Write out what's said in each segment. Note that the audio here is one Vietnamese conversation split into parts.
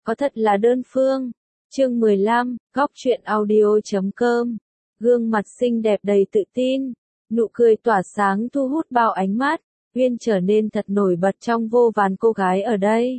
Có thật là đơn phương. Chương 15, góc truyện audio.com. Gương mặt xinh đẹp đầy tự tin, nụ cười tỏa sáng thu hút bao ánh mắt, Uyên trở nên thật nổi bật trong vô vàn cô gái ở đây.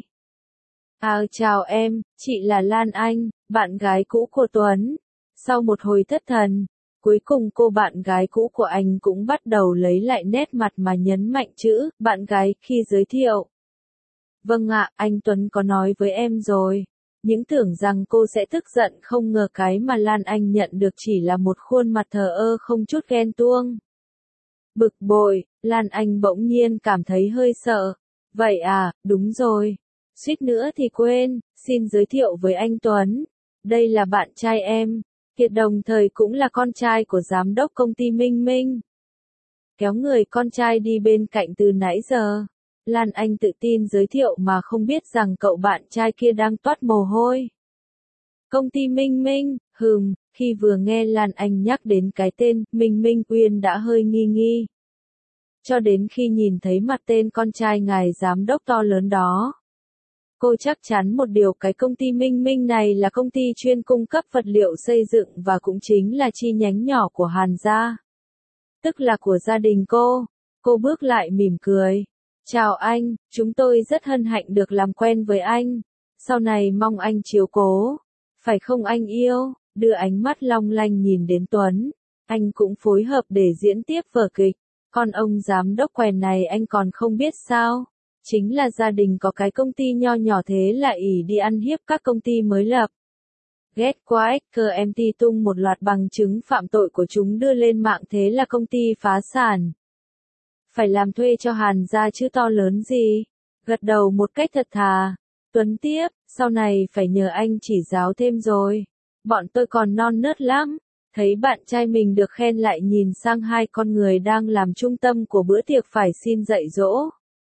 Chào em, chị là Lan Anh, bạn gái cũ của Tuấn. Sau một hồi thất thần, cuối cùng cô bạn gái cũ của anh cũng bắt đầu lấy lại nét mặt mà nhấn mạnh chữ bạn gái khi giới thiệu. Vâng ạ, anh Tuấn có nói với em rồi. Những tưởng rằng cô sẽ tức giận, không ngờ cái mà Lan Anh nhận được chỉ là một khuôn mặt thờ ơ không chút ghen tuông. Bực bội, Lan Anh bỗng nhiên cảm thấy hơi sợ. Vậy à, đúng rồi. Suýt nữa thì quên, xin giới thiệu với anh Tuấn. Đây là bạn trai em, hiện đồng thời cũng là con trai của giám đốc công ty Minh Minh. Kéo người con trai đi bên cạnh từ nãy giờ. Lan Anh tự tin giới thiệu mà không biết rằng cậu bạn trai kia đang toát mồ hôi. Công ty Minh Minh, khi vừa nghe Lan Anh nhắc đến cái tên Minh Minh, Uyên đã hơi nghi nghi. Cho đến khi nhìn thấy mặt tên con trai ngài giám đốc to lớn đó. Cô chắc chắn một điều, cái công ty Minh Minh này là công ty chuyên cung cấp vật liệu xây dựng và cũng chính là chi nhánh nhỏ của Hàn gia. Tức là của gia đình cô. Cô bước lại mỉm cười. Chào anh, chúng tôi rất hân hạnh được làm quen với anh. Sau này mong anh chiếu cố. Phải không anh yêu? Đưa ánh mắt long lanh nhìn đến Tuấn. Anh cũng phối hợp để diễn tiếp vở kịch. Còn ông giám đốc quèn này anh còn không biết sao? Chính là gia đình có cái công ty nho nhỏ thế là ỷ đi ăn hiếp các công ty mới lập. Ghét quá, MT tung một loạt bằng chứng phạm tội của chúng đưa lên mạng, thế là công ty phá sản. Phải làm thuê cho Hàn gia chứ to lớn gì. Gật đầu một cách thật thà. Tuấn tiếp, sau này phải nhờ anh chỉ giáo thêm rồi. Bọn tôi còn non nớt lắm. Thấy bạn trai mình được khen lại nhìn sang hai con người đang làm trung tâm của bữa tiệc phải xin dạy dỗ.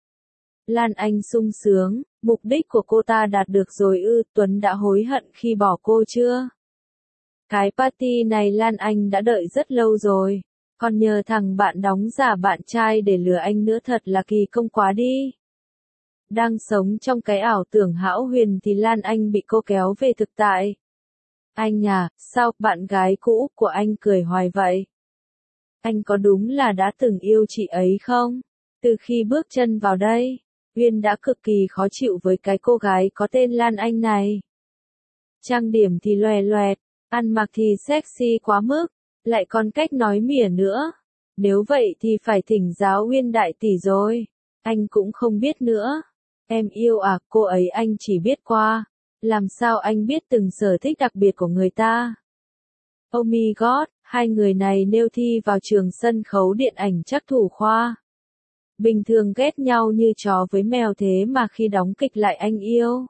Lan Anh sung sướng, mục đích của cô ta đạt được rồi ư? Tuấn đã hối hận khi bỏ cô chưa? Cái party này Lan Anh đã đợi rất lâu rồi. Còn nhờ thằng bạn đóng giả bạn trai để lừa anh nữa, thật là kỳ công quá đi. Đang sống trong cái ảo tưởng hão huyền thì Lan Anh bị cô kéo về thực tại. Anh à, sao bạn gái cũ của anh cười hoài vậy? Anh có đúng là đã từng yêu chị ấy không? Từ khi bước chân vào đây, Uyên đã cực kỳ khó chịu với cái cô gái có tên Lan Anh này. Trang điểm thì loè loẹt, ăn mặc thì sexy quá mức, lại còn cách nói mỉa nữa. Nếu vậy thì phải thỉnh giáo Uyên đại tỷ rồi. Anh cũng không biết nữa. Em yêu à, cô ấy anh chỉ biết qua. Làm sao anh biết từng sở thích đặc biệt của người ta? Oh my god, hai người này nếu thi vào trường sân khấu điện ảnh chắc thủ khoa. Bình thường ghét nhau như chó với mèo, thế mà khi đóng kịch lại anh yêu.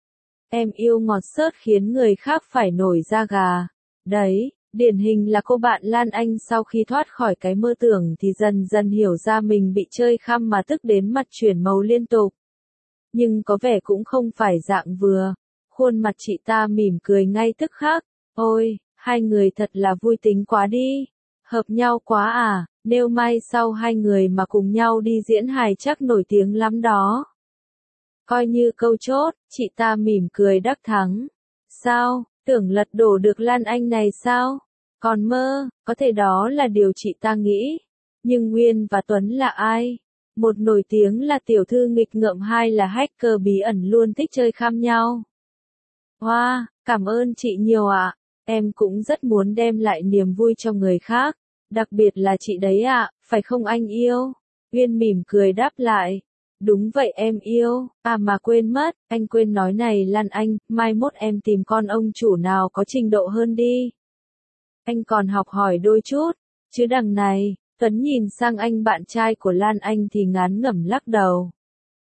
Em yêu ngọt xớt khiến người khác phải nổi da gà. Đấy, điển hình là cô bạn Lan Anh sau khi thoát khỏi cái mơ tưởng thì dần dần hiểu ra mình bị chơi khăm mà tức đến mặt chuyển màu liên tục. Nhưng có vẻ cũng không phải dạng vừa. Khuôn mặt chị ta mỉm cười ngay tức khắc. Ôi, hai người thật là vui tính quá đi. Hợp nhau quá à, nếu mai sau hai người mà cùng nhau đi diễn hài chắc nổi tiếng lắm đó. Coi như câu chốt, chị ta mỉm cười đắc thắng. Sao, tưởng lật đổ được Lan Anh này sao? Còn mơ, có thể đó là điều chị ta nghĩ. Nhưng Uyên và Tuấn là ai? Một nổi tiếng là tiểu thư nghịch ngợm, hai là hacker bí ẩn luôn thích chơi khăm nhau. Wow, cảm ơn chị nhiều ạ. Em cũng rất muốn đem lại niềm vui cho người khác. Đặc biệt là chị đấy ạ, phải không anh yêu? Uyên mỉm cười đáp lại. Đúng vậy em yêu, mà quên mất, anh quên nói này Lan Anh, mai mốt em tìm con ông chủ nào có trình độ hơn đi. Anh còn học hỏi đôi chút, chứ đằng này, Tuấn nhìn sang anh bạn trai của Lan Anh thì ngán ngẩm lắc đầu.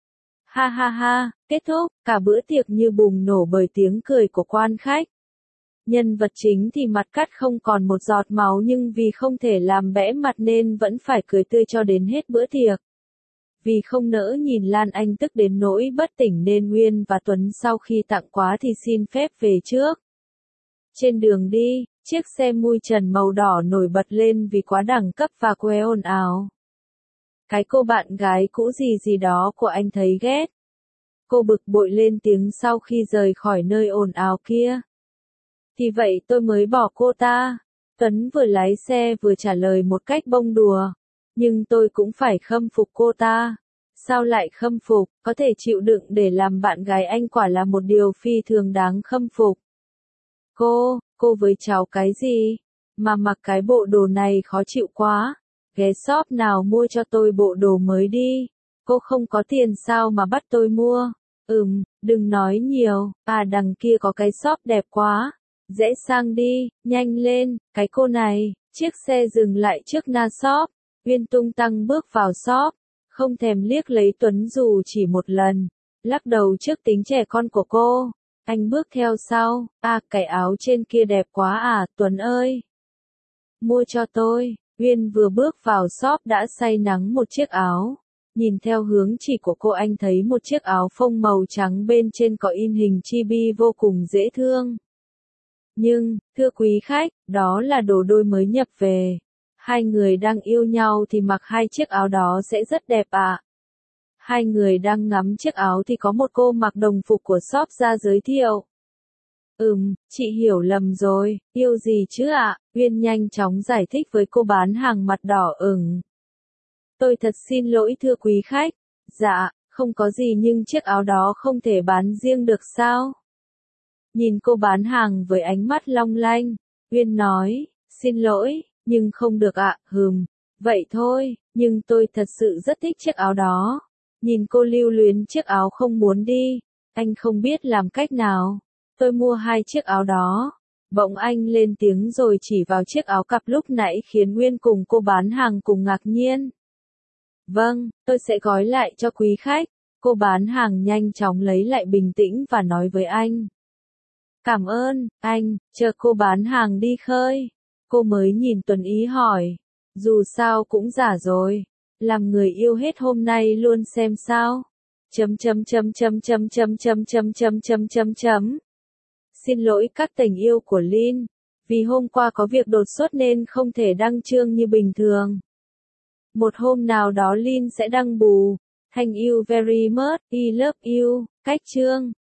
Ha ha ha, kết thúc, cả bữa tiệc như bùng nổ bởi tiếng cười của quan khách. Nhân vật chính thì mặt cắt không còn một giọt máu, nhưng vì không thể làm bẽ mặt nên vẫn phải cười tươi cho đến hết bữa tiệc. Vì không nỡ nhìn Lan Anh tức đến nỗi bất tỉnh nên Uyên và Tuấn sau khi tặng quà thì xin phép về trước. Trên đường đi, chiếc xe mui trần màu đỏ nổi bật lên vì quá đẳng cấp và quê ồn ào. Cái cô bạn gái cũ gì gì đó của anh thấy ghét. Cô bực bội lên tiếng sau khi rời khỏi nơi ồn ào kia. Thì vậy tôi mới bỏ cô ta. Tuấn vừa lái xe vừa trả lời một cách bông đùa. Nhưng tôi cũng phải khâm phục cô ta. Sao lại khâm phục, có thể chịu đựng để làm bạn gái anh quả là một điều phi thường đáng khâm phục. Cô với cháu cái gì? Mà mặc cái bộ đồ này khó chịu quá. Ghé shop nào mua cho tôi bộ đồ mới đi. Cô không có tiền sao mà bắt tôi mua? Đừng nói nhiều, đằng kia có cái shop đẹp quá. Dễ sang đi, nhanh lên, cái cô này. Chiếc xe dừng lại trước Na shop. Uyên tung tăng bước vào shop. Không thèm liếc lấy Tuấn dù chỉ một lần. Lắc đầu trước tính trẻ con của cô. Anh bước theo sau. Cái áo trên kia đẹp quá Tuấn ơi. Mua cho tôi. Uyên vừa bước vào shop đã say nắng một chiếc áo. Nhìn theo hướng chỉ của cô anh thấy một chiếc áo phông màu trắng bên trên có in hình chibi vô cùng dễ thương. Nhưng, thưa quý khách, đó là đồ đôi mới nhập về. Hai người đang yêu nhau thì mặc hai chiếc áo đó sẽ rất đẹp Hai người đang ngắm chiếc áo thì có một cô mặc đồng phục của shop ra giới thiệu. Chị hiểu lầm rồi, yêu gì chứ Uyên nhanh chóng giải thích với cô bán hàng mặt đỏ ửng. Tôi thật xin lỗi thưa quý khách. Dạ, không có gì nhưng chiếc áo đó không thể bán riêng được sao? Nhìn cô bán hàng với ánh mắt long lanh, Uyên nói, xin lỗi, nhưng không được vậy thôi, nhưng tôi thật sự rất thích chiếc áo đó. Nhìn cô lưu luyến chiếc áo không muốn đi, anh không biết làm cách nào. Tôi mua hai chiếc áo đó. Bỗng anh lên tiếng rồi chỉ vào chiếc áo cặp lúc nãy khiến Uyên cùng cô bán hàng cùng ngạc nhiên. Vâng, tôi sẽ gói lại cho quý khách. Cô bán hàng nhanh chóng lấy lại bình tĩnh và nói với anh. Cảm ơn, anh, chờ cô bán hàng đi khơi. Cô mới nhìn Tuấn ý hỏi. Dù sao cũng giả rồi. Làm người yêu hết hôm nay luôn xem sao. Xin lỗi các tình yêu của Lin. Vì hôm qua có việc đột xuất nên không thể đăng chương như bình thường. Một hôm nào đó Lin sẽ đăng bù. Thank you very much, I love you, cách chương.